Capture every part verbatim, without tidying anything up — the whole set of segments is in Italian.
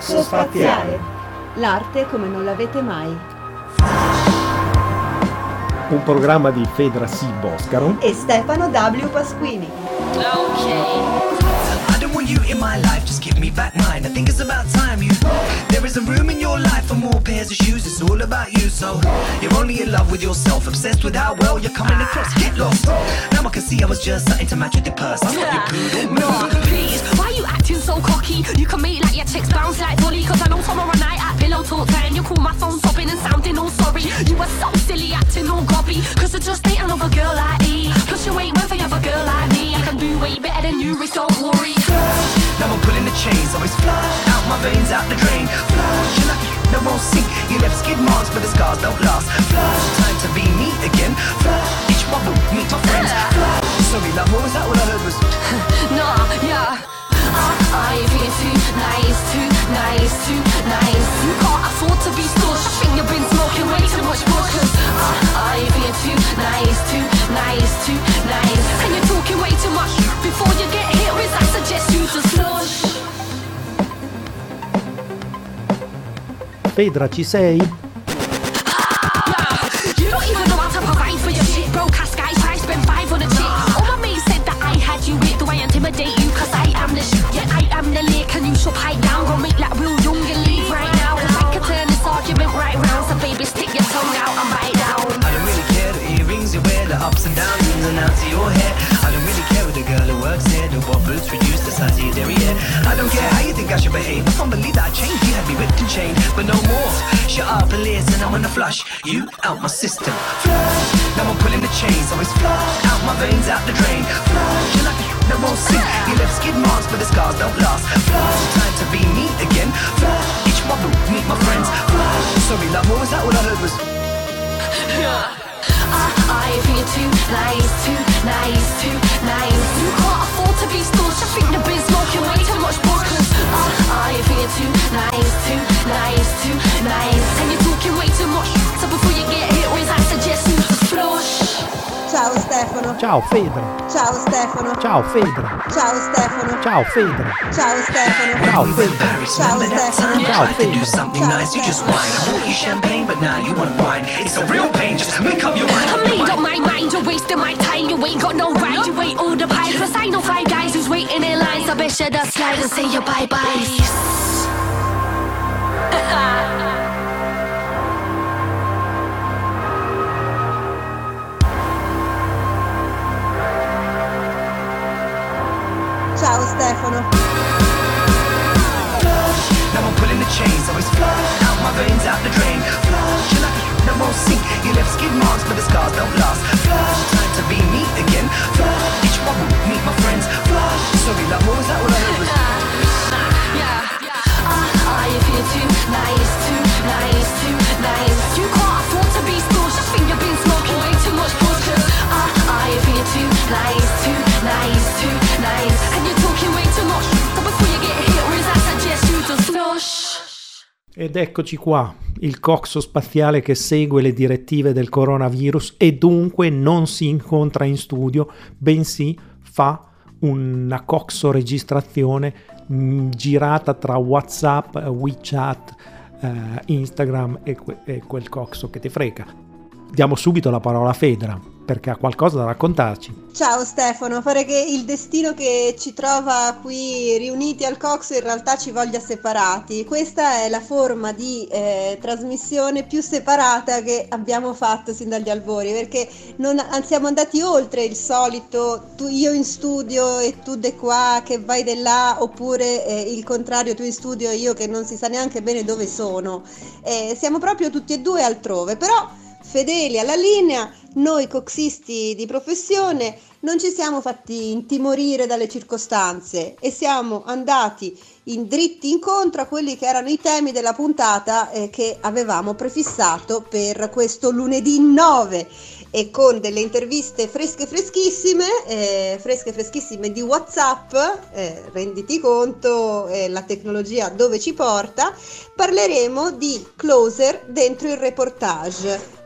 Coxo Spaziale. L'arte come non l'avete mai. Un programma di Fedra C. Boscaro e Stefano W. Pasquini. Okay. You in my life, just give me back mine. I think it's about time you. There isn't room in your life for more pairs of shoes. It's all about you, so you're only in love with yourself, obsessed with how well you're coming across. Get lost. Now I can see I was just something to match with your purse. I'm not your poodle. No, please, why you acting so cocky? You can make like your chicks bounce like Dolly. Cause I know tomorrow night at pillow talk time you call my phone sobbing and sounding all sorry. You were so silly acting all gobby. Cause I just ain't another girl like me. Plus you ain't worth another girl like me. I can do way better than you, Rich, don't worry. Now I'm pulling the chains, always flush out my veins, out the drain. Flush, you're lucky, no won't sink. You left skid marks, but the scars don't last. Flush, time to be me again. Flush, each bubble, meet my friends. Flush, sorry love, what was that? All I heard was nah, yeah. I feel too nice, too nice, too nice. You can't afford to be stush. I think you've been smoking way too much bush. I feel too nice, too nice, too nice. And you're talking way too much. Before you get hit with, I suggest you to slush. Fedra, ci sei? You don't even know how to provide for your shit. Broke ass guys, I spent five on a chick. All my mates said that I had you with. Do I intimidate you? Cause I am the shit. Yeah, I am the lick and you should pipe down. Go make like real young and leave right now. Cause I could turn this argument right round. So baby, stick your tongue out and bite down. I don't really care the earrings you wear, the ups and downs in and out to your hair. I don't really care with the girl who works here, the what boots reduce the size of your derriere. I don't care how you think I should behave. I can't believe that I changed. You had me whipped and chained, but no more. Shut up and listen, I wanna flush you out my system. Flush, now I'm pulling the chains, always flush out my veins, out the drain. Flush, you're lucky, no won't sink. You left skid marks, but the scars don't last. Flush, time to be me again. Flush, each bubble, meet my friends. Flush, sorry love, what was that? All I heard was yeah. I feel too nice, too nice, too nice. You can't afford to be stush. I think you've been smoking way too much bush. I feel too nice, too nice, too nice. And you're talking way too much. So before you get hit with, I suggest you to flush. Ciao Stefano. Ciao Fedra. Ciao Stefano. Ciao Fedra. Ciao Stefano. Ciao Fedra. Ciao Stefano. Ciao we were in Fedra. Paris, Ciao, remember that Stefano. time? Ciao, Tried to do Fedra. something Ciao, nice, you just Stefano. whine. I bought you champagne, but now you want wine. It's a real pain, just make up your mind. I made up my mind, you're wasting my time. You ain't got no right, you ain't all the pies. Cause I know five guys who's waiting in line. So best shut up, slide and say your bye-byes. Ciao Stefano. Flush, now I'm pulling the chains, always flush out my veins, out the drain. Flush, you're lucky, no won't sink. You left skid marks, but the scars don't last. Flush, time to be me again. Flush, each bubble, meet my friends. Flush, sorry love, what was that? All I heard was I feel too nice, too nice, too nice. You can't afford to be stush. I think you've been smoking way too much bush. I feel too nice, too nice, too nice. And you're talking way too much. So before you get hit with, I suggest you to flush. Ed eccoci qua, il coxo spaziale che segue le direttive del coronavirus e dunque non si incontra in studio, bensì fa una coxo registrazione mh, girata tra WhatsApp, WeChat, eh, Instagram e, que- e quel coxo che ti frega. Diamo subito la parola a Fedra perché ha qualcosa da raccontarci. Ciao Stefano, pare che il destino che ci trova qui riuniti al Coxo in realtà ci voglia separati. Questa è la forma di eh, trasmissione più separata che abbiamo fatto sin dagli albori, perché non siamo andati oltre il solito tu, io in studio e tu de qua che vai de là, oppure eh, il contrario, tu in studio e io che non si sa neanche bene dove sono. Eh, siamo proprio tutti e due altrove, però fedeli alla linea. Noi coxisti di professione non ci siamo fatti intimorire dalle circostanze e siamo andati in dritti incontro a quelli che erano i temi della puntata eh, che avevamo prefissato per questo lunedì nove, e con delle interviste fresche freschissime, eh, fresche freschissime di WhatsApp, eh, renditi conto eh, la tecnologia dove ci porta, parleremo di closer dentro il reportage.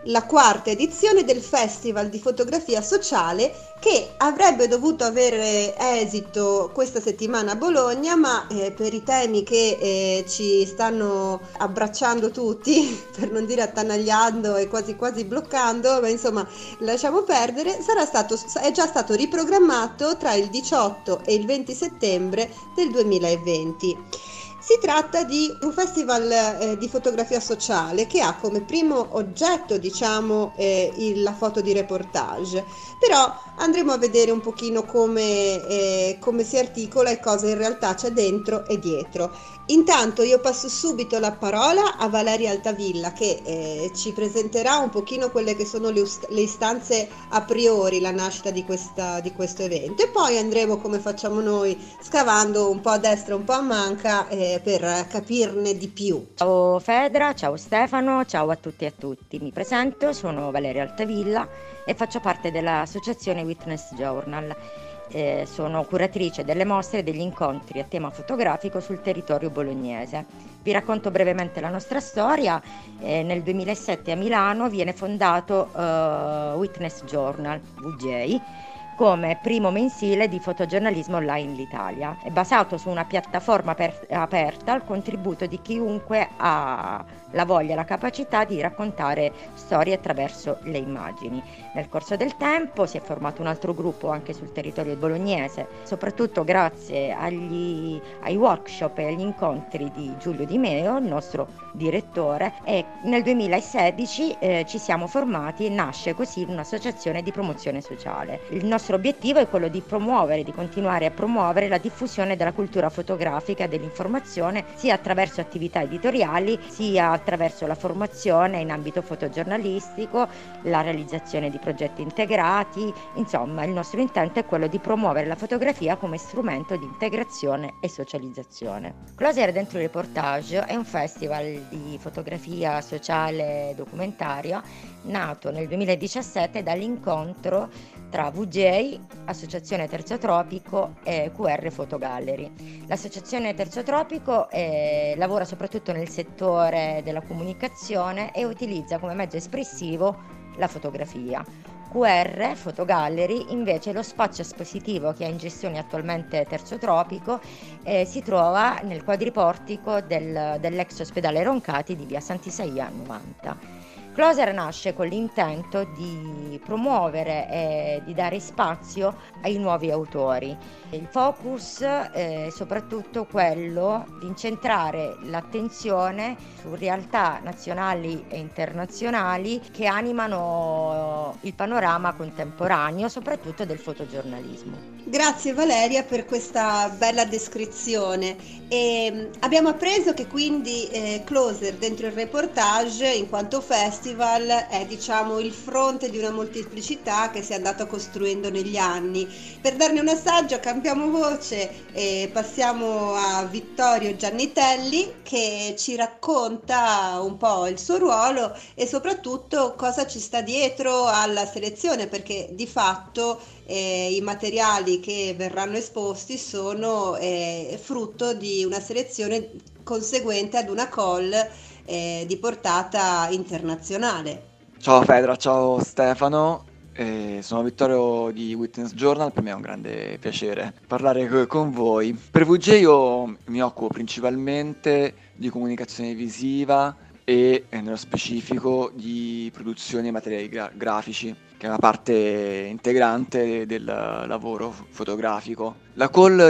la quarta edizione del Festival di Fotografia Sociale, che avrebbe dovuto avere esito questa settimana a Bologna, ma eh, per i temi che eh, ci stanno abbracciando tutti, per non dire attanagliando e quasi quasi bloccando, ma insomma lasciamo perdere, sarà stato, è già stato riprogrammato tra il diciotto e il venti settembre del duemilaventi. Si tratta di un festival eh, di fotografia sociale che ha come primo oggetto, diciamo, eh, il, la foto di reportage, però andremo a vedere un pochino come, eh, come si articola e cosa in realtà c'è dentro e dietro. Intanto io passo subito la parola a Valeria Altavilla, che eh, ci presenterà un pochino quelle che sono le, ust- le istanze a priori, la nascita di, questa, di questo evento, e poi andremo, come facciamo noi, scavando un po' a destra e un po' a manca eh, per capirne di più. Ciao Fedra, ciao Stefano, ciao a tutti e a tutti. Mi presento, sono Valeria Altavilla e faccio parte dell'associazione Witness Journal. Eh, sono curatrice delle mostre e degli incontri a tema fotografico sul territorio bolognese. Vi racconto brevemente la nostra storia. Eh, nel duemilasette a Milano viene fondato eh, Witness Journal, W J, come primo mensile di fotogiornalismo online in Italia. È basato su una piattaforma per, aperta al contributo di chiunque ha la voglia e la capacità di raccontare storie attraverso le immagini. Nel corso del tempo si è formato un altro gruppo anche sul territorio bolognese, soprattutto grazie agli, ai workshop e agli incontri di Giulio Di Meo, il nostro direttore, e nel duemilasedici eh, ci siamo formati e nasce così un'associazione di promozione sociale. Il nostro obiettivo è quello di promuovere, di continuare a promuovere la diffusione della cultura fotografica e dell'informazione, sia attraverso attività editoriali, sia attraverso la formazione in ambito fotogiornalistico, la realizzazione di progetti integrati. Insomma, il nostro intento è quello di promuovere la fotografia come strumento di integrazione e socializzazione. Closer dentro il reportage è un festival di fotografia sociale documentaria nato nel duemiladiciassette dall'incontro tra W J, Associazione Terzo Tropico, e Q R Fotogallery. L'associazione Terzo Tropico eh, lavora soprattutto nel settore della comunicazione e utilizza come mezzo espressivo la fotografia. Q R Fotogallery invece è lo spazio espositivo che ha in gestione attualmente Terzo Tropico e si trova nel quadriportico del, dell'ex ospedale Roncati di via Sant'Isaia novanta. Closer nasce con l'intento di promuovere e di dare spazio ai nuovi autori. Il focus è soprattutto quello di incentrare l'attenzione su realtà nazionali e internazionali che animano il panorama contemporaneo, soprattutto del fotogiornalismo. Grazie Valeria per questa bella descrizione. E abbiamo appreso che quindi eh, Closer dentro il reportage, in quanto festival, è diciamo il fronte di una molteplicità che si è andata costruendo negli anni. Per darne un assaggio cambiamo voce e passiamo a Vittorio Giannitelli, che ci racconta un po' il suo ruolo e soprattutto cosa ci sta dietro alla selezione, perché di fatto eh, i materiali che verranno esposti sono eh, frutto di una selezione conseguente ad una call eh, di portata internazionale. Ciao Fedra, ciao Stefano, eh, sono Vittorio di Witness Journal. Per me è un grande piacere parlare co- con voi. Per W J io mi occupo principalmente di comunicazione visiva e eh, nello specifico di produzione di materiali gra- grafici, che è una parte integrante del lavoro fotografico. La call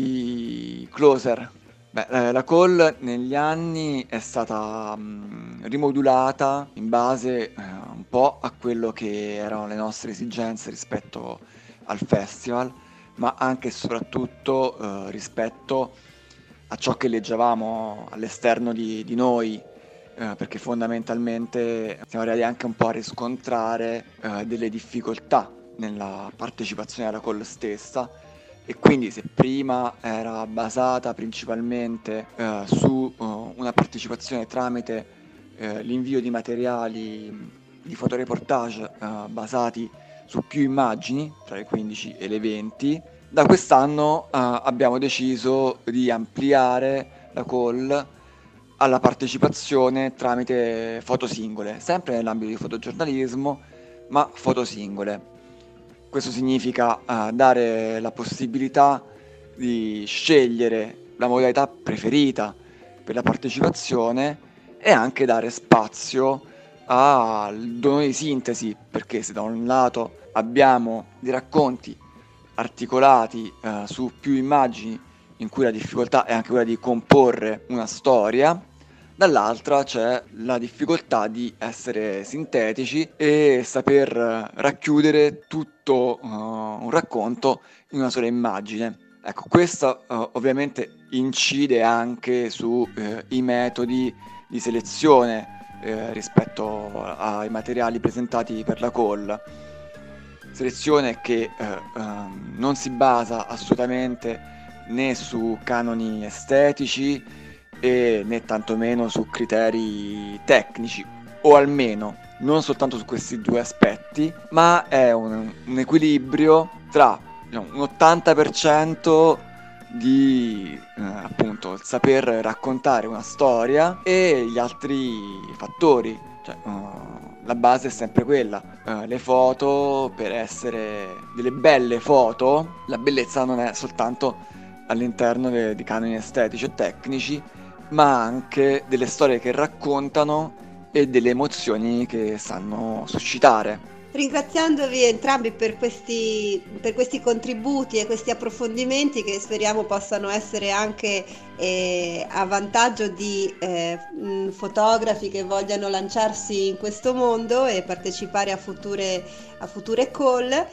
di Closer, beh, la call negli anni è stata mh, rimodulata in base eh, un po' a quello che erano le nostre esigenze rispetto al festival, ma anche e soprattutto eh, rispetto a ciò che leggevamo all'esterno di, di noi. Eh, perché fondamentalmente siamo arrivati anche un po' a riscontrare eh, delle difficoltà nella partecipazione alla call stessa, e quindi se prima era basata principalmente eh, su uh, una partecipazione tramite eh, l'invio di materiali di fotoreportage eh, basati su più immagini, tra le quindici e le venti, da quest'anno eh, abbiamo deciso di ampliare la call alla partecipazione tramite foto singole, sempre nell'ambito di fotogiornalismo, ma foto singole. Questo significa uh, dare la possibilità di scegliere la modalità preferita per la partecipazione e anche dare spazio al dono di sintesi, perché se da un lato abbiamo dei racconti articolati uh, su più immagini in cui la difficoltà è anche quella di comporre una storia, dall'altra c'è la difficoltà di essere sintetici e saper racchiudere tutto uh, un racconto in una sola immagine. Ecco, questo uh, ovviamente incide anche sui uh, metodi di selezione uh, rispetto ai materiali presentati per la call. Selezione che uh, uh, non si basa assolutamente né su canoni estetici e né tantomeno su criteri tecnici, o almeno non soltanto su questi due aspetti, ma è un, un equilibrio tra diciamo, un ottanta per cento di eh, appunto il saper raccontare una storia e gli altri fattori, cioè uh, la base è sempre quella, uh, le foto, per essere delle belle foto, la bellezza non è soltanto all'interno de- di canoni estetici e tecnici, ma anche delle storie che raccontano e delle emozioni che sanno suscitare. Ringraziandovi entrambi per questi, per questi contributi e questi approfondimenti che speriamo possano essere anche eh, a vantaggio di eh, mh, fotografi che vogliano lanciarsi in questo mondo e partecipare a future, a future call.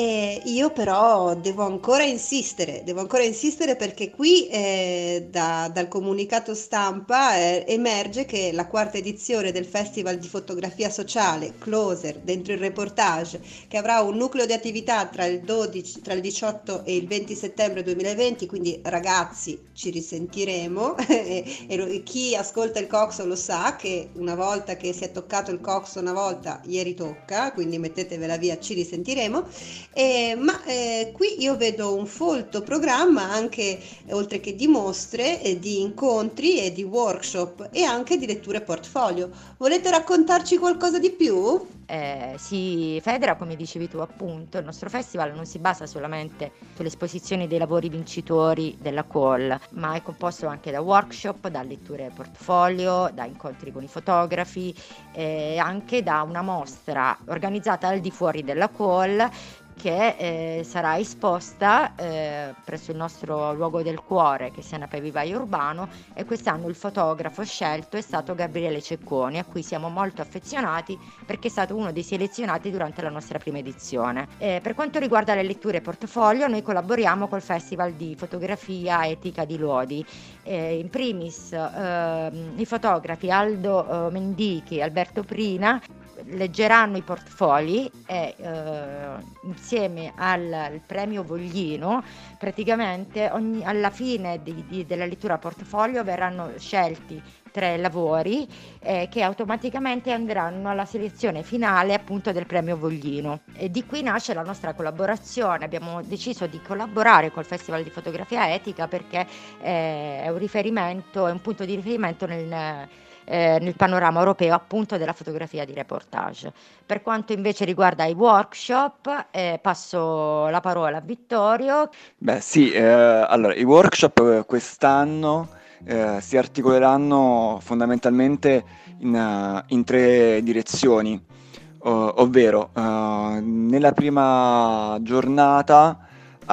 E io però devo ancora insistere, devo ancora insistere perché qui eh, da, dal comunicato stampa eh, emerge che la quarta edizione del Festival di Fotografia Sociale Closer dentro il reportage, che avrà un nucleo di attività tra il, dodici, tra il diciotto e il venti settembre duemilaventi, quindi ragazzi ci risentiremo e, e chi ascolta il Coxo lo sa che una volta che si è toccato il Coxo una volta ieri tocca, quindi mettetevela via, ci risentiremo. Eh, ma eh, qui io vedo un folto programma anche eh, oltre che di mostre, eh, di incontri e di workshop e anche di letture portfolio. Volete raccontarci qualcosa di più? Eh, si federa, come dicevi tu appunto, il nostro festival non si basa solamente sulle esposizioni dei lavori vincitori della call, ma è composto anche da workshop, da letture portfolio, da incontri con i fotografi e anche da una mostra organizzata al di fuori della call che eh, sarà esposta eh, presso il nostro luogo del cuore, che sia Nape Vivaio Urbano, e quest'anno il fotografo scelto è stato Gabriele Cecconi, a cui siamo molto affezionati perché è stato uno dei selezionati durante la nostra prima edizione. Eh, per quanto riguarda le letture portfolio, noi collaboriamo col Festival di Fotografia Etica di Lodi. Eh, in primis eh, i fotografi Aldo eh, Mendichi e Alberto Prina leggeranno i portfoli e eh, insieme al, al premio Voglino praticamente ogni, alla fine di, di, della lettura portfolio verranno scelti tre lavori eh, che automaticamente andranno alla selezione finale appunto del premio Voglino, e di qui nasce la nostra collaborazione. Abbiamo deciso di collaborare col Festival di Fotografia Etica perché eh, è un riferimento, è un punto di riferimento nel Eh, nel panorama europeo appunto della fotografia di reportage. Per quanto invece riguarda i workshop, eh, passo la parola a Vittorio. Beh sì, eh, allora i workshop quest'anno eh, si articoleranno fondamentalmente in, uh, in tre direzioni, uh, ovvero uh, nella prima giornata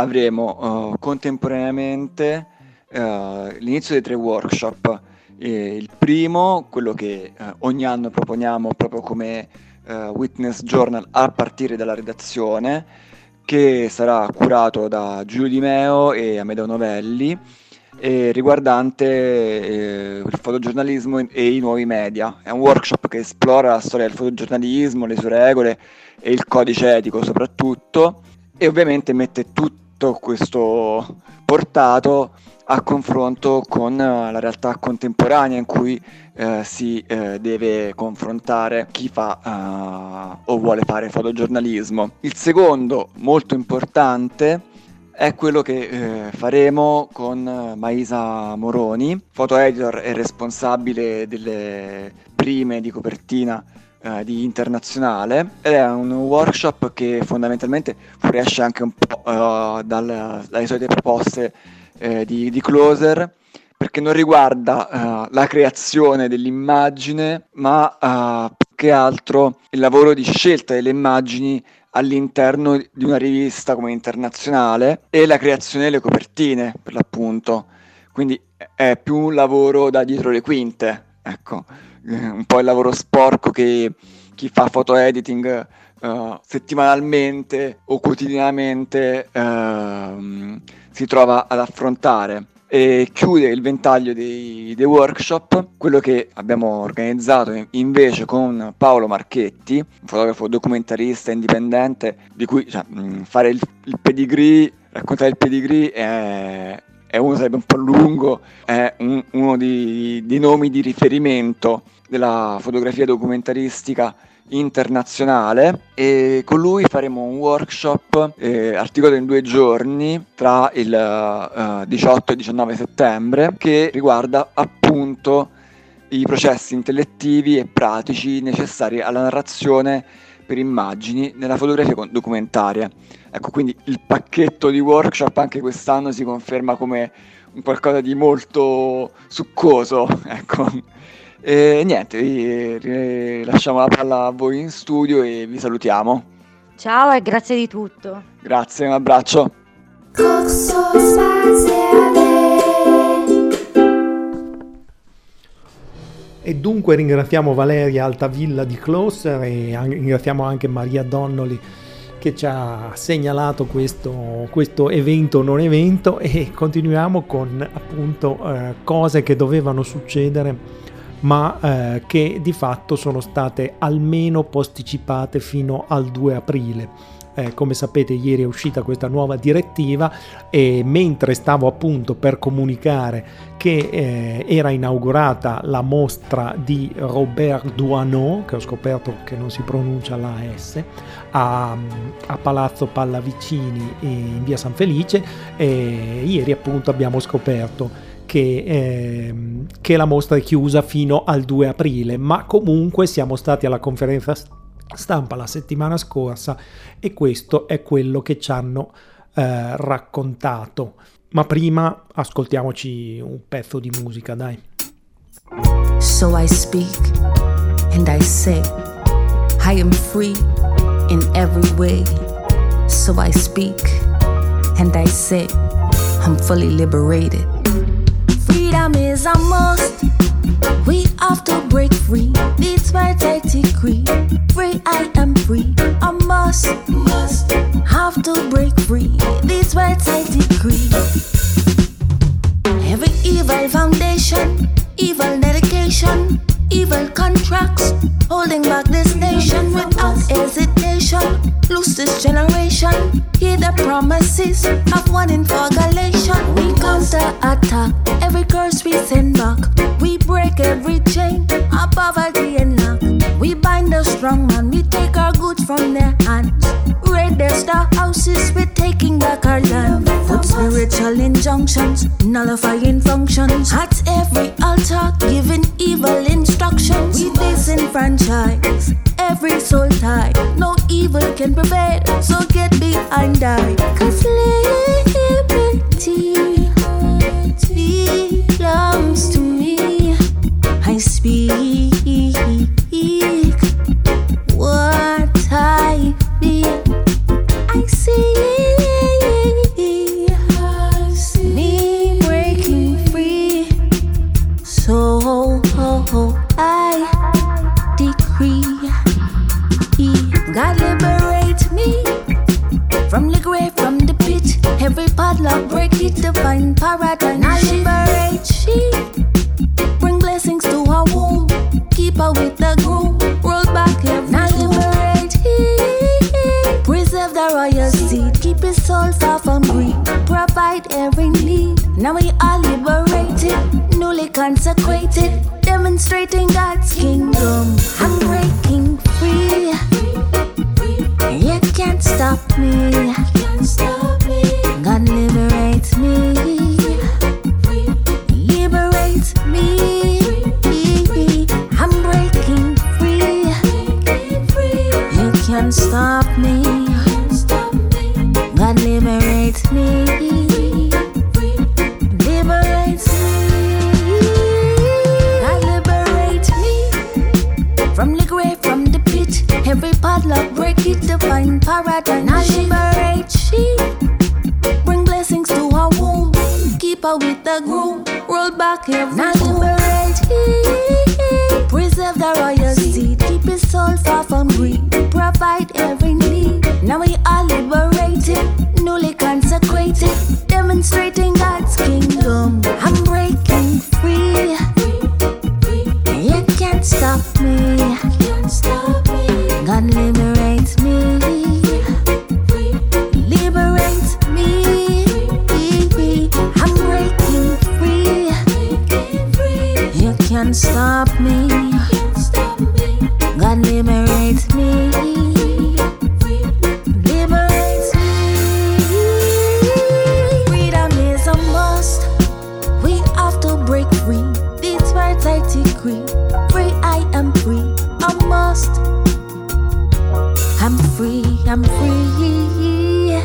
avremo uh, contemporaneamente uh, l'inizio dei tre workshop. E il primo, quello che eh, ogni anno proponiamo proprio come eh, Witness Journal a partire dalla redazione, che sarà curato da Giulio Di Meo e Amedeo Novelli, e riguardante eh, il fotogiornalismo e i nuovi media. È un workshop che esplora la storia del fotogiornalismo, le sue regole e il codice etico soprattutto, e ovviamente mette tutto questo portato a confronto con la realtà contemporanea in cui eh, si eh, deve confrontare chi fa uh, o vuole fare fotogiornalismo. Il secondo, molto importante, è quello che eh, faremo con Maisa Moroni, foto editor e responsabile delle prime di copertina eh, di Internazionale, ed è un workshop che fondamentalmente fuoriesce anche un po' uh, dal, dalle solite proposte eh, di, di Closer, perché non riguarda uh, la creazione dell'immagine, ma uh, più che altro il lavoro di scelta delle immagini all'interno di una rivista come Internazionale e la creazione delle copertine, per l'appunto. Quindi è più un lavoro da dietro le quinte, ecco, un po' il lavoro sporco che chi fa foto editing uh, settimanalmente o quotidianamente uh, si trova ad affrontare. E chiude il ventaglio dei, dei workshop quello che abbiamo organizzato invece con Paolo Marchetti, un fotografo documentarista indipendente, di cui cioè, fare il, il pedigree, raccontare il pedigree è, è uno, sarebbe un po' lungo, è un, uno dei, dei nomi di riferimento della fotografia documentaristica internazionale, e con lui faremo un workshop eh, articolato in due giorni tra il uh, diciotto e diciannove settembre, che riguarda appunto i processi intellettivi e pratici necessari alla narrazione per immagini nella fotografia documentaria. Ecco, quindi il pacchetto di workshop anche quest'anno si conferma come un qualcosa di molto succoso, ecco. E niente, vi, vi lasciamo la palla a voi in studio e vi salutiamo. Ciao e grazie di tutto. Grazie, un abbraccio. E dunque ringraziamo Valeria Altavilla di Closer e ringraziamo anche Maria Donnoli che ci ha segnalato questo, questo evento non evento, e continuiamo con appunto eh, cose che dovevano succedere ma eh, che di fatto sono state almeno posticipate fino al due aprile. Eh, come sapete, ieri è uscita questa nuova direttiva e mentre stavo appunto per comunicare che eh, era inaugurata la mostra di Robert Doisneau, che ho scoperto che non si pronuncia la S, a, a Palazzo Pallavicini in via San Felice, e ieri appunto abbiamo scoperto Che, eh, che la mostra è chiusa fino al due aprile, ma comunque siamo stati alla conferenza stampa la settimana scorsa e questo è quello che ci hanno eh, raccontato. Ma prima ascoltiamoci un pezzo di musica, dai. So I speak and I say I am free in every way. So I speak and I say I'm fully liberated. Freedom is a must. We have to break free. It's my decree. Free, I am free. I must, must have to break free. This words I decree. Every evil foundation, evil dedication, evil contracts holding back this nation without hesitation. Lose this generation. Hear the promises of one in four Galatians. We counter attack every curse we send back. We break every chain of poverty and lack. We bind the strong man. We take our goods from their hands. Raid their storehouses. We're taking back our land. Put spiritual injunctions, nullifying functions at every altar, giving evil instructions. We disenfranchise every soul tie. No evil can prevail, so get behind I. Cause liberty belongs to me. I speak what I feel. I see me breaking free. So I decree, God liberate me from the grave, from the pit. Every padlock break it, divine paradise. I liberate she, bring blessings to her womb. Keep her with the groom, roll back every now liberate he, preserve the royal seed. Keep his soul far from greed, provide every need. Now we are liberated, newly consecrated, demonstrating God's kingdom. I'm breaking free. You can't stop me. God paradise. Now liberate she, bring blessings to her womb. Keep her with the groom, roll back every now liberate he, preserve the royal seed. Keep his soul far from greed, provide every need. Now we are liberated, newly consecrated, demonstrating God's kingdom. I'm breaking free. You can't stop me. God liberates me. Liberate me. I'm breaking free. You can't stop me. God liberates me. Liberates me. Freedom is a must. We have to break free. These words I decree. Free, I am free. A must. I'm free, I'm free.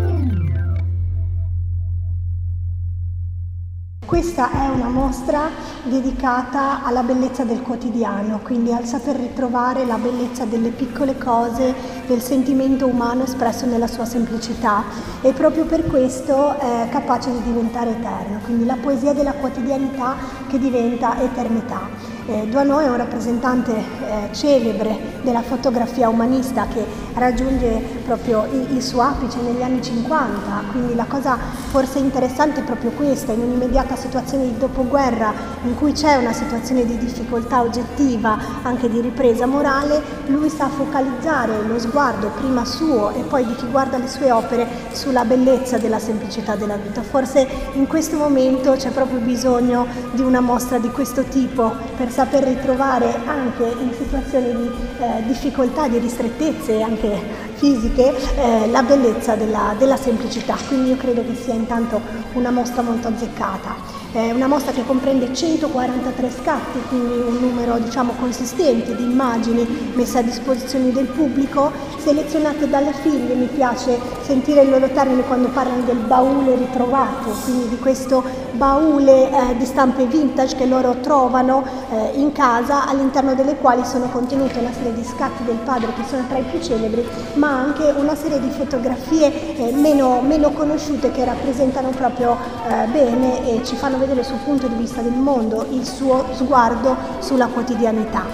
Questa è una mostra dedicata alla bellezza del quotidiano, quindi al saper ritrovare la bellezza delle piccole cose, del sentimento umano espresso nella sua semplicità, e proprio per questo è capace di diventare eterno, quindi la poesia della quotidianità che diventa eternità. Eh, Doisneau è un rappresentante eh, celebre della fotografia umanista che raggiunge proprio il, il suo apice negli anni cinquanta, quindi la cosa forse interessante è proprio questa: in un'immediata situazione di dopoguerra in cui c'è una situazione di difficoltà oggettiva, anche di ripresa morale, lui sa focalizzare lo sguardo prima suo e poi di chi guarda le sue opere sulla bellezza della semplicità della vita. Forse in questo momento c'è proprio bisogno di una mostra di questo tipo per saper ritrovare anche in situazioni di eh, difficoltà, di ristrettezze anche fisiche, eh, la bellezza della, della semplicità. Quindi io credo che sia intanto una mostra molto azzeccata. È una mostra che comprende centoquarantatré scatti, quindi un numero diciamo consistente di immagini messe a disposizione del pubblico, selezionate dalle figlie. Mi piace sentire il loro termine quando parlano del baule ritrovato, quindi di questo baule eh, di stampe vintage che loro trovano eh, in casa, all'interno delle quali sono contenute una serie di scatti del padre che sono tra i più celebri, ma anche una serie di fotografie eh, meno, meno conosciute che rappresentano proprio eh, bene e ci fanno vedere sul punto di vista del mondo il suo sguardo sulla quotidianità.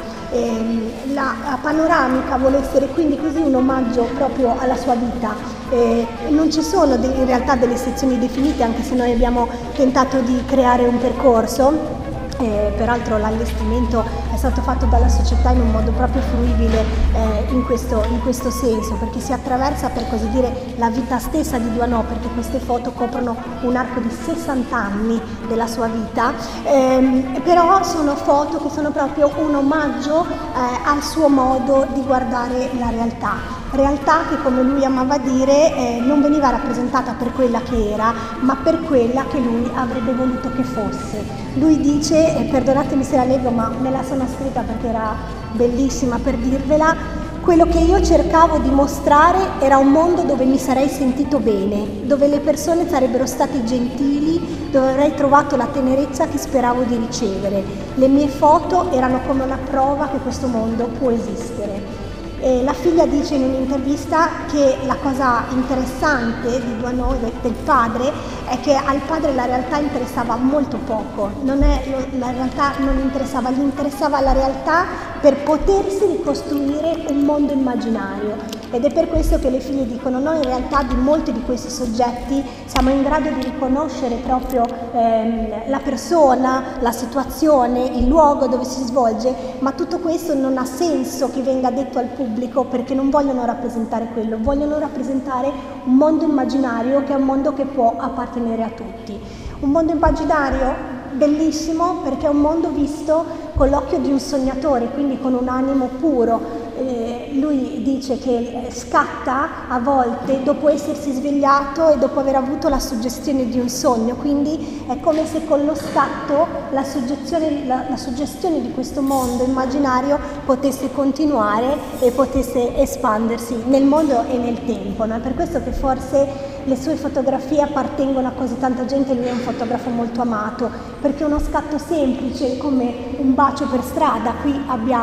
E la panoramica vuole essere quindi così un omaggio proprio alla sua vita. E non ci sono de- in realtà delle sezioni definite, anche se noi abbiamo tentato di creare un percorso. Eh, peraltro l'allestimento è stato fatto dalla società in un modo proprio fruibile eh, in, questo, in questo senso, perché si attraversa, per così dire, la vita stessa di Doisneau, perché queste foto coprono un arco di sessanta anni della sua vita, ehm, però sono foto che sono proprio un omaggio eh, al suo modo di guardare la realtà. Realtà che, come lui amava dire, eh, non veniva rappresentata per quella che era, ma per quella che lui avrebbe voluto che fosse. Lui dice, e perdonatemi se la leggo, ma me la sono scritta perché era bellissima per dirvela: quello che io cercavo di mostrare era un mondo dove mi sarei sentito bene, dove le persone sarebbero state gentili, dove avrei trovato la tenerezza che speravo di ricevere. Le mie foto erano come una prova che questo mondo può esistere. E la figlia dice in un'intervista che la cosa interessante di Doisneau, del padre, è che al padre la realtà interessava molto poco. Non è, la realtà non interessava, gli interessava la realtà per potersi ricostruire un mondo immaginario. Ed è per questo che le figlie dicono: noi in realtà di molti di questi soggetti siamo in grado di riconoscere proprio ehm, la persona, la situazione, il luogo dove si svolge, ma tutto questo non ha senso che venga detto al pubblico, perché non vogliono rappresentare quello, vogliono rappresentare un mondo immaginario che è un mondo che può appartenere a tutti. Un mondo immaginario bellissimo perché è un mondo visto con l'occhio di un sognatore, quindi con un animo puro. Eh, lui dice che scatta a volte dopo essersi svegliato e dopo aver avuto la suggestione di un sogno, quindi è come se con lo scatto la suggestione, la, la suggestione di questo mondo immaginario potesse continuare e potesse espandersi nel mondo e nel tempo, no? È per questo che forse le sue fotografie appartengono a così tanta gente. Lui è un fotografo molto amato perché uno scatto semplice come un bacio per strada, qui abbiamo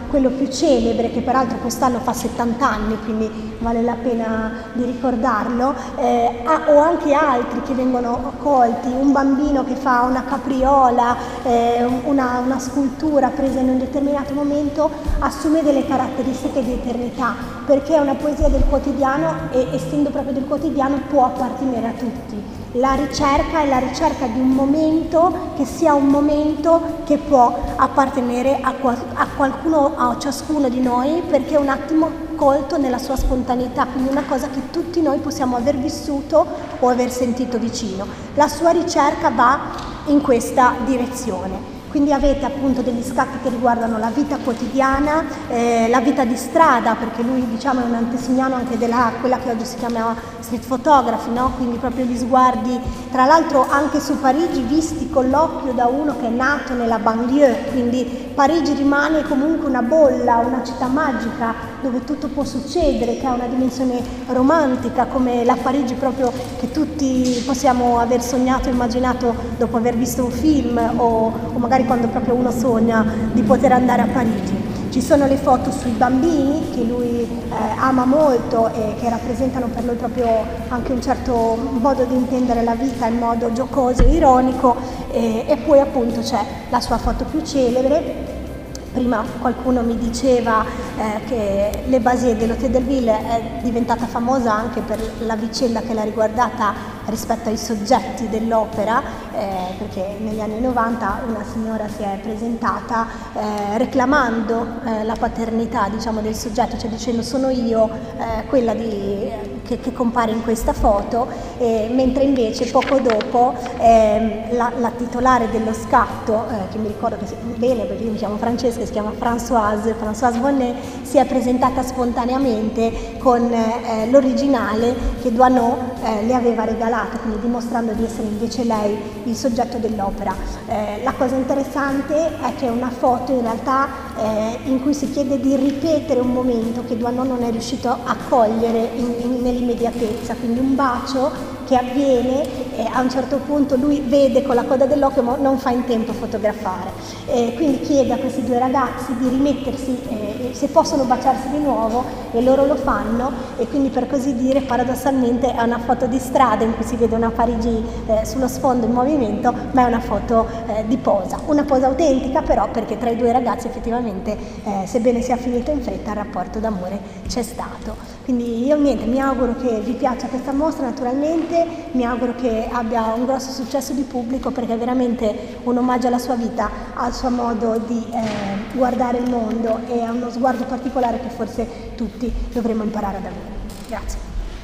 quello più celebre, che peraltro quest'anno fa settanta anni, quindi vale la pena di ricordarlo, eh, o anche altri che vengono colti, un bambino che fa una capriola, eh, una, una scultura presa in un determinato momento, assume delle caratteristiche di eternità, perché è una poesia del quotidiano e, essendo proprio del quotidiano, può appartenere a tutti. La ricerca è la ricerca di un momento che sia un momento che può appartenere a, qual- a qualcuno, a ciascuno di noi, perché è un attimo colto nella sua spontaneità, quindi una cosa che tutti noi possiamo aver vissuto o aver sentito vicino. La sua ricerca va in questa direzione. Quindi avete appunto degli scatti che riguardano la vita quotidiana, eh, la vita di strada, perché lui, diciamo, è un antesignano anche della quella che oggi si chiama street photography, no? Quindi proprio gli sguardi, tra l'altro anche su Parigi, visti con l'occhio da uno che è nato nella banlieue, quindi Parigi rimane comunque una bolla, una città magica dove tutto può succedere, che ha una dimensione romantica, come la Parigi proprio che tutti possiamo aver sognato e immaginato dopo aver visto un film o, o magari quando proprio uno sogna di poter andare a Parigi. Ci sono le foto sui bambini che lui eh, ama molto e che rappresentano per lui proprio anche un certo modo di intendere la vita in modo giocoso e ironico, e, e poi appunto c'è la sua foto più celebre. Prima qualcuno mi diceva eh, che Le Basier dell'Hôtel de Ville è diventata famosa anche per la vicenda che l'ha riguardata rispetto ai soggetti dell'opera, eh, perché negli anni novanta una signora si è presentata eh, reclamando eh, la paternità, diciamo, del soggetto, cioè dicendo sono io eh, quella di, che, che compare in questa foto, eh, mentre invece poco dopo eh, la, la titolare dello scatto, eh, che mi ricordo che si, bene perché io mi chiamo Francesca, si chiama Françoise, Françoise Bonnet, si è presentata spontaneamente con eh, l'originale che Doisneau eh, le aveva regalato, quindi dimostrando di essere invece lei il soggetto dell'opera. Eh, la cosa interessante è che è una foto in realtà eh, in cui si chiede di ripetere un momento che Doisneau non è riuscito a cogliere in, in, nell'immediatezza, quindi un bacio che avviene e a un certo punto lui vede con la coda dell'occhio ma non fa in tempo a fotografare, e quindi chiede a questi due ragazzi di rimettersi, eh, se possono baciarsi di nuovo, e loro lo fanno, e quindi per così dire paradossalmente è una foto di strada in cui si vede una Parigi eh, sullo sfondo in movimento, ma è una foto eh, di posa, una posa autentica però, perché tra i due ragazzi effettivamente eh, sebbene sia finito in fretta il rapporto d'amore c'è stato. Quindi io niente, mi auguro che vi piaccia questa mostra, naturalmente mi auguro che abbia un grosso successo di pubblico, perché è veramente un omaggio alla sua vita, al suo modo di eh, guardare il mondo, e a uno sguardo particolare che forse tutti dovremmo imparare ad avere. Grazie.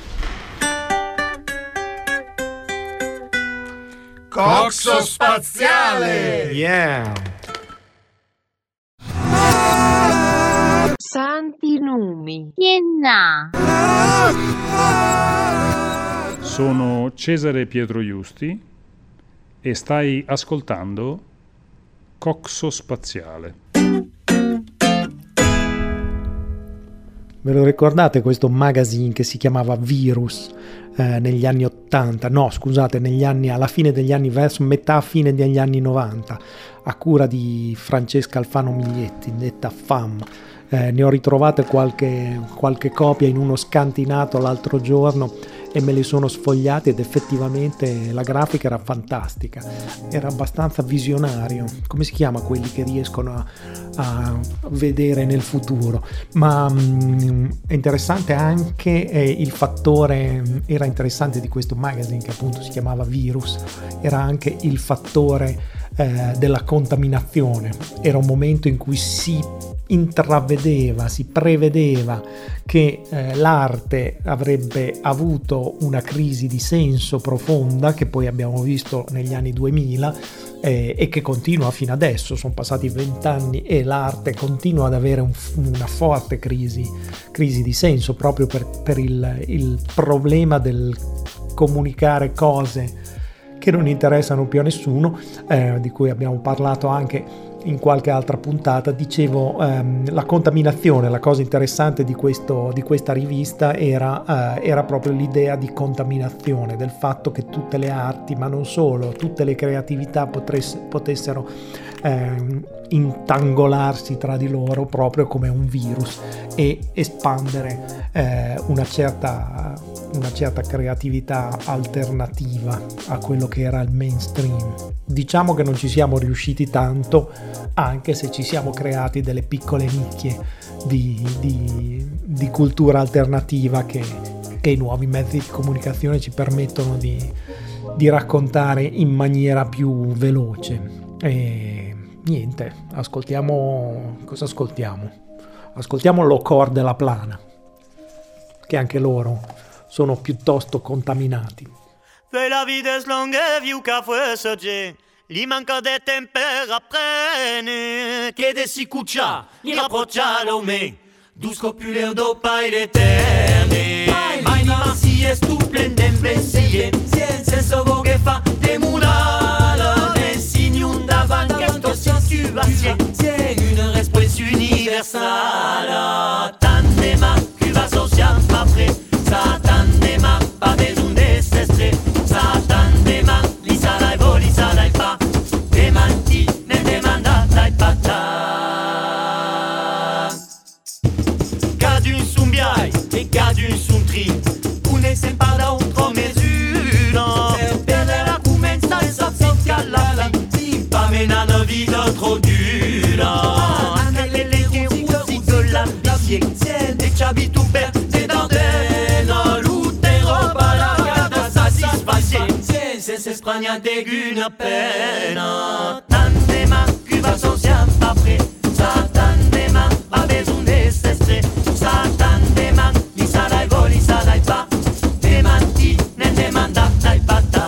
Coxo spaziale! Yeah! Santi numi. Yenna. Sono Cesare Pietro Iusti e stai ascoltando Coxo Spaziale. Ve lo ricordate questo magazine che si chiamava Virus eh, negli anni ottanta? No, scusate, negli anni, alla fine degli anni, verso metà fine degli anni novanta, a cura di Francesca Alfano Miglietti, detta F A M. Eh, ne ho ritrovate qualche, qualche copia in uno scantinato l'altro giorno e me le sono sfogliate, ed effettivamente la grafica era fantastica, era abbastanza visionario. Come si chiama quelli che riescono a, a vedere nel futuro? Ma mh, è interessante anche eh, il fattore, era interessante di questo magazine, che appunto si chiamava Virus, era anche il fattore eh, della contaminazione. Era un momento in cui si intravedeva, si prevedeva che eh, l'arte avrebbe avuto una crisi di senso profonda, che poi abbiamo visto negli anni duemila eh, e che continua fino adesso. Sono passati vent'anni e l'arte continua ad avere un, una forte crisi, crisi di senso, proprio per, per il, il problema del comunicare cose che non interessano più a nessuno, eh, di cui abbiamo parlato anche in qualche altra puntata. Dicevo, ehm, la contaminazione, la cosa interessante di, questo, di questa rivista era, eh, era proprio l'idea di contaminazione, del fatto che tutte le arti, ma non solo, tutte le creatività potress- potessero ehm, intangolarsi tra di loro proprio come un virus e espandere eh, una certa, una certa creatività alternativa a quello che era il mainstream. Diciamo che non ci siamo riusciti tanto, anche se ci siamo creati delle piccole nicchie di, di, di cultura alternativa che, che i nuovi mezzi di comunicazione ci permettono di, di raccontare in maniera più veloce. E niente, ascoltiamo, cosa ascoltiamo? Ascoltiamo Lo Cor della Plana, che anche loro sono piuttosto contaminati. Fais la vie des longues viu ca făsăge Li manca de temper apprene Che de si cuccia, li rapproccia l'ome Dus copuleur do pai l'eterne Mai ni si es tu plen d'embessie Se so vo che fa de munala Ne signun davant questo situație Une respoins universala Tandema, cuva social apre Sa tandema, pa besoin de s'estre Satandema, li salai vo, li salai pa Demanti, ne demanda dai pata Cadun sun biai e cadun sun tri Une sem parla într-o mezură Per la comența să ținca la fi Pa mena la vida trop dura Anelele che uzi de l'ambiție Deci abitu per te d'Ardenne Lute roba la gada satisfație Se se sprania de una pena Tandema, cuva social apre Sa tandema, pa besoin de s'estre Sa tandema, li salai vo, li salai pa Demanti, ne demanda dai pata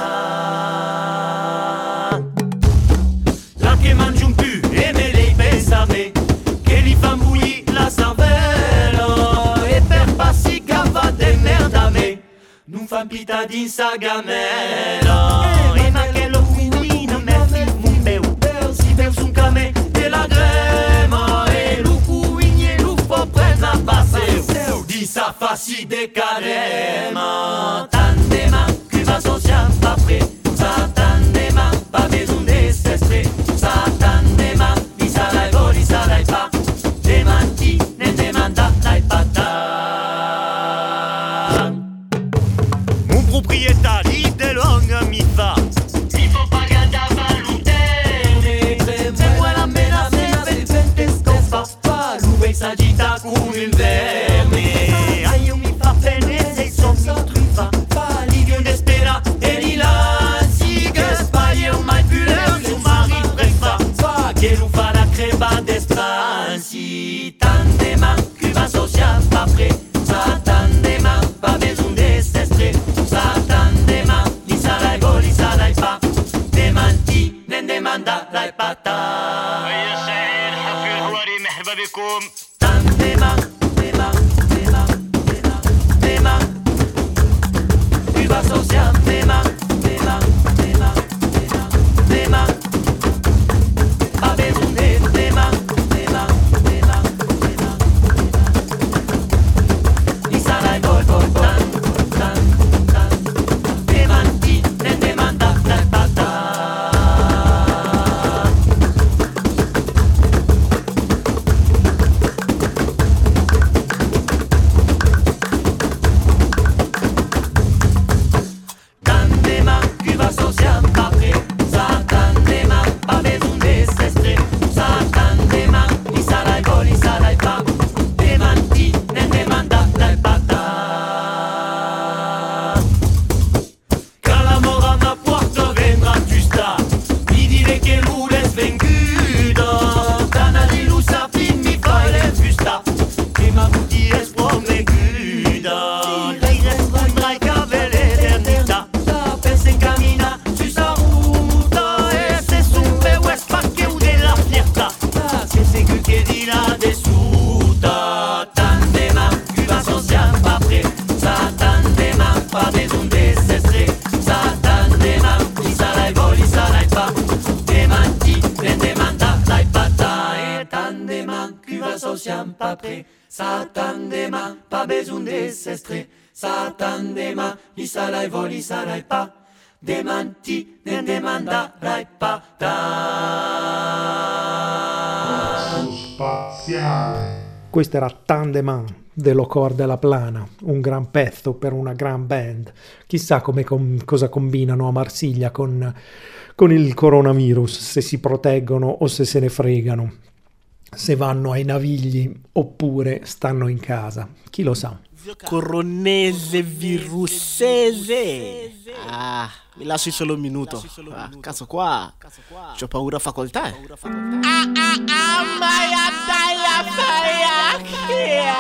La che mangi un pu e me lei pensave Che li fa mouillir la cervella E per passi cava de merda me Non fa pita din sa gamela E ma che lo cuina me film un beu Si beu sun came de la grema E lu cuigne lu fo prena passeu Di sa faci de carema Tandema, cuva social apre Sa tandema, pa besoin de s'estre Sa tandema, li salai vo, li salai pa Demanti, ne demanda dai pata Mon proprietari de longue mi fa Il faut pas garder à valutene Se vuoi la mena se vente scofa Fa lui s'agita come il verme Ai io mi fa bene se son mi truffa Fa li vieux d'espera e li lanzi Che sbaglio mai più leu suo mari prefa Fa che lu fa la creba d'espransi Tandema, cuva social apre Sa tandema, pa besoin de s'estre Sa tandema, li salai vo, li salai pa Demanti, ne demanda dai pata يا سيد حفي الحواري مرحبا بكم تندما دما دما دما دما cuva social dema dema dema dema dema pa besoin de dema dema dema dema li salai vo, vo, tan tan tan Demanti, ne demanda dai pata siamo pas prêts. Satan dema, pas besoin de s'estrer. Satan dema, li sarai vo, li sarai pas. Demanti, ne demandarai pas. Spaziale. Questo era Tandeman dello Cor della Plana, un gran pezzo per una gran band. Chissà come com- cosa combinano a Marsiglia con, con il coronavirus, se si proteggono o se se ne fregano, se vanno ai Navigli oppure stanno in casa, chi lo sa. Coronese virussese. Ah, mi lasci solo un minuto. Ah, cazzo qua, c'ho paura facoltà. Eh. Ah ah ah, maia daia faia.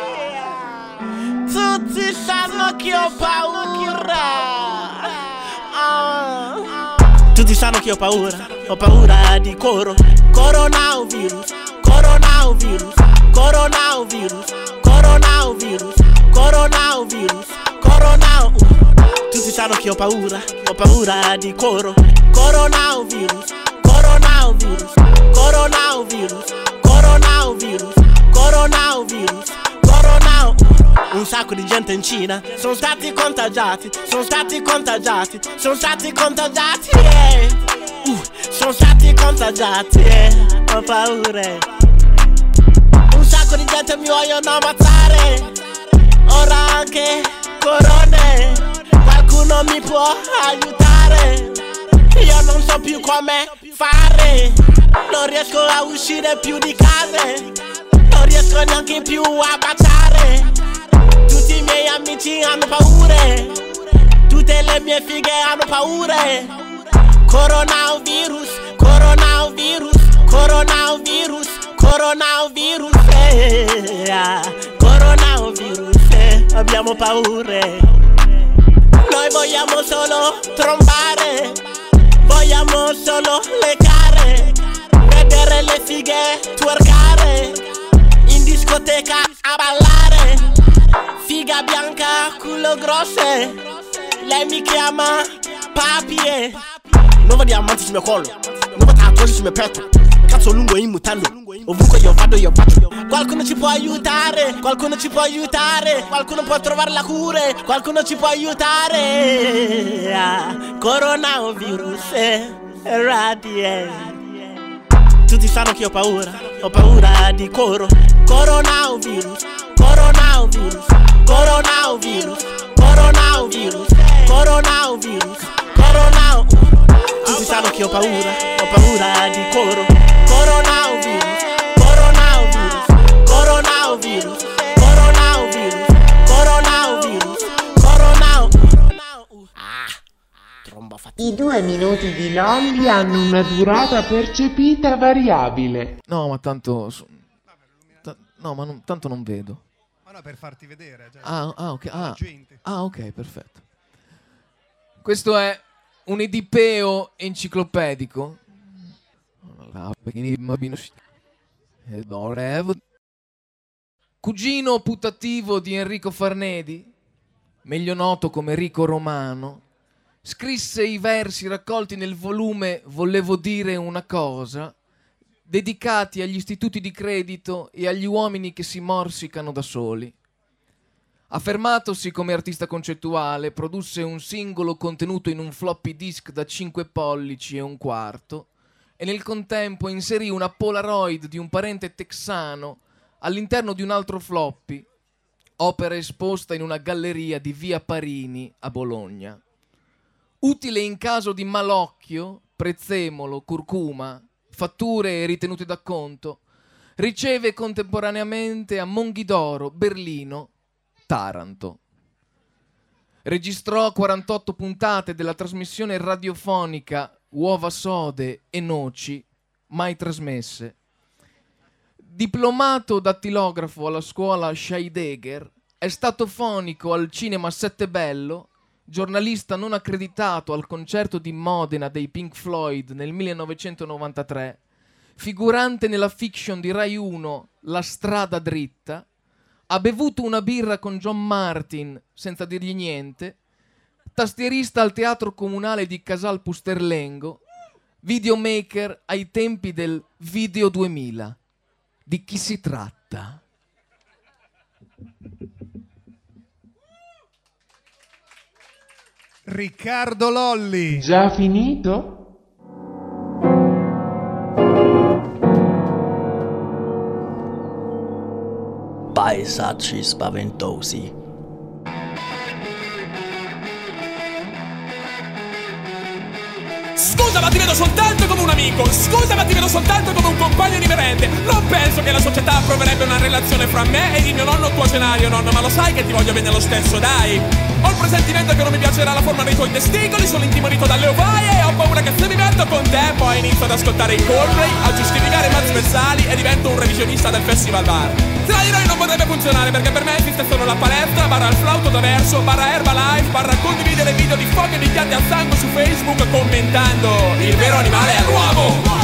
Tutti sanno che ho paura. Ah. Tutti sanno che ho paura. Ho paura di coro. Coronavirus. Coronavirus. Coronavirus. Coronavirus. Coronavirus. Coronavirus. Tutti sanno che ho paura. Ho paura di coro. Coronavirus. Coronavirus. Coronavirus. Coronavirus. Coronavirus. Coronavirus. Un sacco di gente in Cina sono stati contagiati. Sono stati contagiati. Sono stati contagiati. Yeah. Uh, sono stati contagiati. Yeah. Ho paura. Un sacco di gente mi vogliono ammazzare. Ora anche corone. Qualcuno mi può aiutare. Io non so più come fare. Non riesco a uscire più di casa. Non riesco neanche più a baciare. Tutti i miei amici hanno paure. Tutte le mie fighe hanno paure. Coronavirus, coronavirus, coronavirus, coronavirus, eh, ah, coronavirus, eh, abbiamo paure. Noi vogliamo solo trombare, vogliamo solo leccare, vedere le fighe twerkare, in discoteca a ballare. Figa bianca, culo grosse, lei mi chiama papie. Nuova diamanti sul mio collo, nuova tatuaggi sul mio petto, cazzo lungo in mutande, ovunque io vado io faccio. Qualcuno ci può aiutare, qualcuno ci può aiutare, qualcuno può trovare la cura, qualcuno ci può aiutare. Ah, coronavirus, eh, radie. Tutti sanno che ho paura, ho paura di coro. Coronavirus, coronavirus, coronavirus, coronavirus, coronavirus, coronavirus. Tutti sanno che ho paura, ho paura di coro. Coronavirus, coronavirus, coronavirus, coronavirus, coronavirus, coronavirus. Ah, tromba fatica. I due minuti di Lolli hanno una durata percepita variabile. No, ma tanto... ta- no, ma non- tanto non vedo. Ma no, per farti vedere. Cioè, Ah, ah, ok. alla Ah, gente. ah, ok, perfetto. Questo è un edipeo enciclopedico. Cugino putativo di Enrico Farnedi, meglio noto come Rico Romano, scrisse i versi raccolti nel volume Volevo dire una cosa, dedicati agli istituti di credito e agli uomini che si morsicano da soli. Affermatosi come artista concettuale, produsse un singolo contenuto in un floppy disk da cinque pollici e un quarto e nel contempo inserì una Polaroid di un parente texano all'interno di un altro floppy, opera esposta in una galleria di via Parini a Bologna. Utile in caso di malocchio, prezzemolo, curcuma, fatture ritenute d'acconto, riceve contemporaneamente a Monghidoro, Berlino, Taranto. Registrò quarantotto puntate della trasmissione radiofonica Uova sode e noci, mai trasmesse. Diplomato dattilografo alla scuola Scheidegger, è stato fonico al cinema Settebello, giornalista non accreditato al concerto di Modena dei Pink Floyd nel millenovecentonovantatré, figurante nella fiction di Rai uno La strada dritta, ha bevuto una birra con John Martin senza dirgli niente, tastierista al Teatro Comunale di Casal Pusterlengo, videomaker ai tempi del Video duemila. Di chi si tratta? fatta. Riccardo Lolli. Già finito? Paesaggi spaventosi. Scusa, ma ti vedo soltanto come un amico. Scusa, ma ti vedo soltanto come un compagno di merende. Non penso che la società approverebbe una relazione fra me e il mio nonno ottuagenario, nonno, ma lo sai che ti voglio bene lo stesso, dai. Ho il presentimento che non mi piacerà la forma dei tuoi testicoli, sono intimorito dalle ovaie e ho paura che se mi metto con te poi inizio ad ascoltare i Coldplay, a giustificare i mazzi versali e divento un revisionista del festival bar. Tra di noi non potrebbe funzionare perché per me esiste solo la palestra, barra il flauto da verso, barra Herbalife, barra condividere video di foche iniziati a sangue su Facebook commentando il vero animale è l'uomo.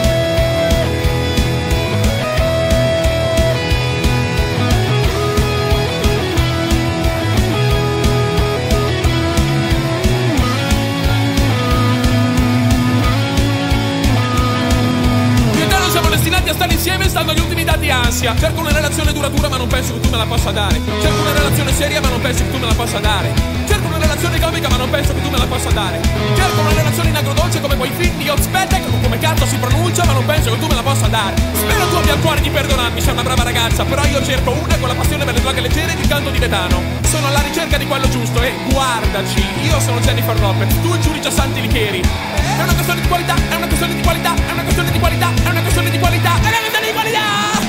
A stare insieme stando agli ultimi dati ansia. Cerco una relazione duratura ma non penso che tu me la possa dare. Cerco una relazione seria ma non penso che tu me la possa dare. Cerco una relazione comica ma non penso che tu me la possa dare. Cerco una relazione in agrodolce come quei film di Ozpetek, come cazzo si pronuncia ma non penso che tu me la possa dare. Spero tu abbia il cuore di perdonarmi, sei una brava ragazza, però io cerco una con la passione per le droghe leggere di canto tibetano. Sono alla ricerca di quello giusto e guardaci, io sono Jennifer Lopez, tu il giudice Santi Licheri. È una questione di qualità, è una questione di qualità, è una questione di qualità, è una questione di qualità, è una questione di qualità.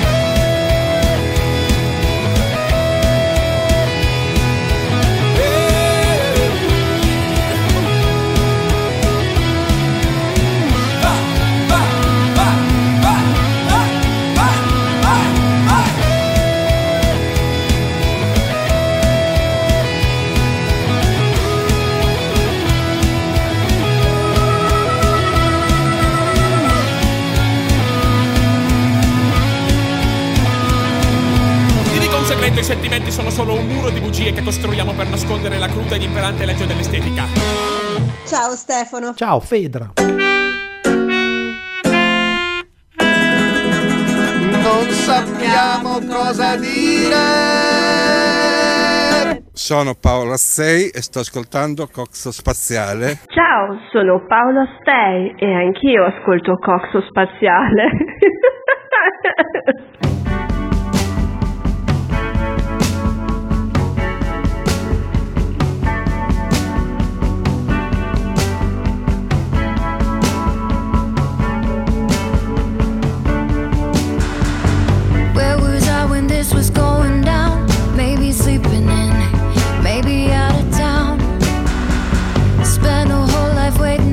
I sentimenti sono solo un muro di bugie che costruiamo per nascondere la cruda ed imperante legge dell'estetica. Ciao Stefano. Ciao Fedra. Non sappiamo cosa dire. Sono Paolo Astei e sto ascoltando Coxo Spaziale. Ciao, sono Paolo Astei e anch'io ascolto Coxo Spaziale.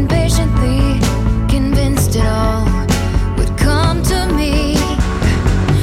Convinced it all would come to me.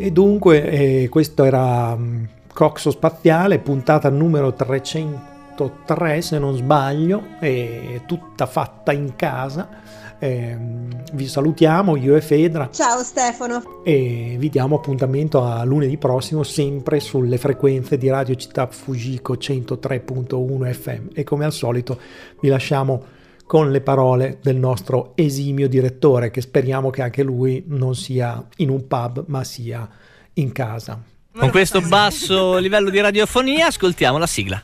E dunque eh, questo era um, Coxo Spaziale, puntata numero trecentotre se non sbaglio, è tutta fatta in casa. Eh, vi salutiamo io e Fedra. Ciao Stefano. E vi diamo appuntamento a lunedì prossimo, sempre sulle frequenze di Radio Città Fujiko centotre virgola uno F M, e come al solito vi lasciamo con le parole del nostro esimio direttore, che speriamo che anche lui non sia in un pub ma sia in casa. Con questo basso livello di radiofonia ascoltiamo la sigla.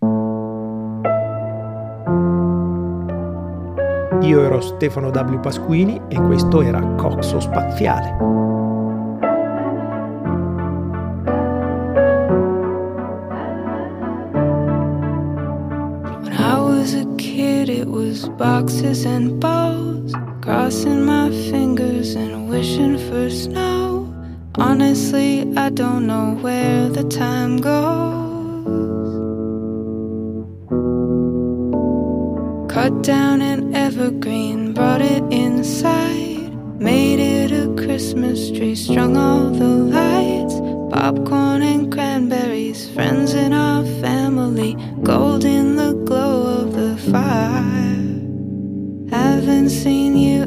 Io ero Stefano W. Pasquini e questo era Coxo Spaziale. When I was a kid, it was boxes and balls, crossing my fingers and wishing for snow. Honestly, I don't know where the time goes. Cut down an evergreen, brought it inside, made it a Christmas tree, strung all the lights, popcorn and cranberries, friends in our family, gold in the glow of the fire. Haven't seen you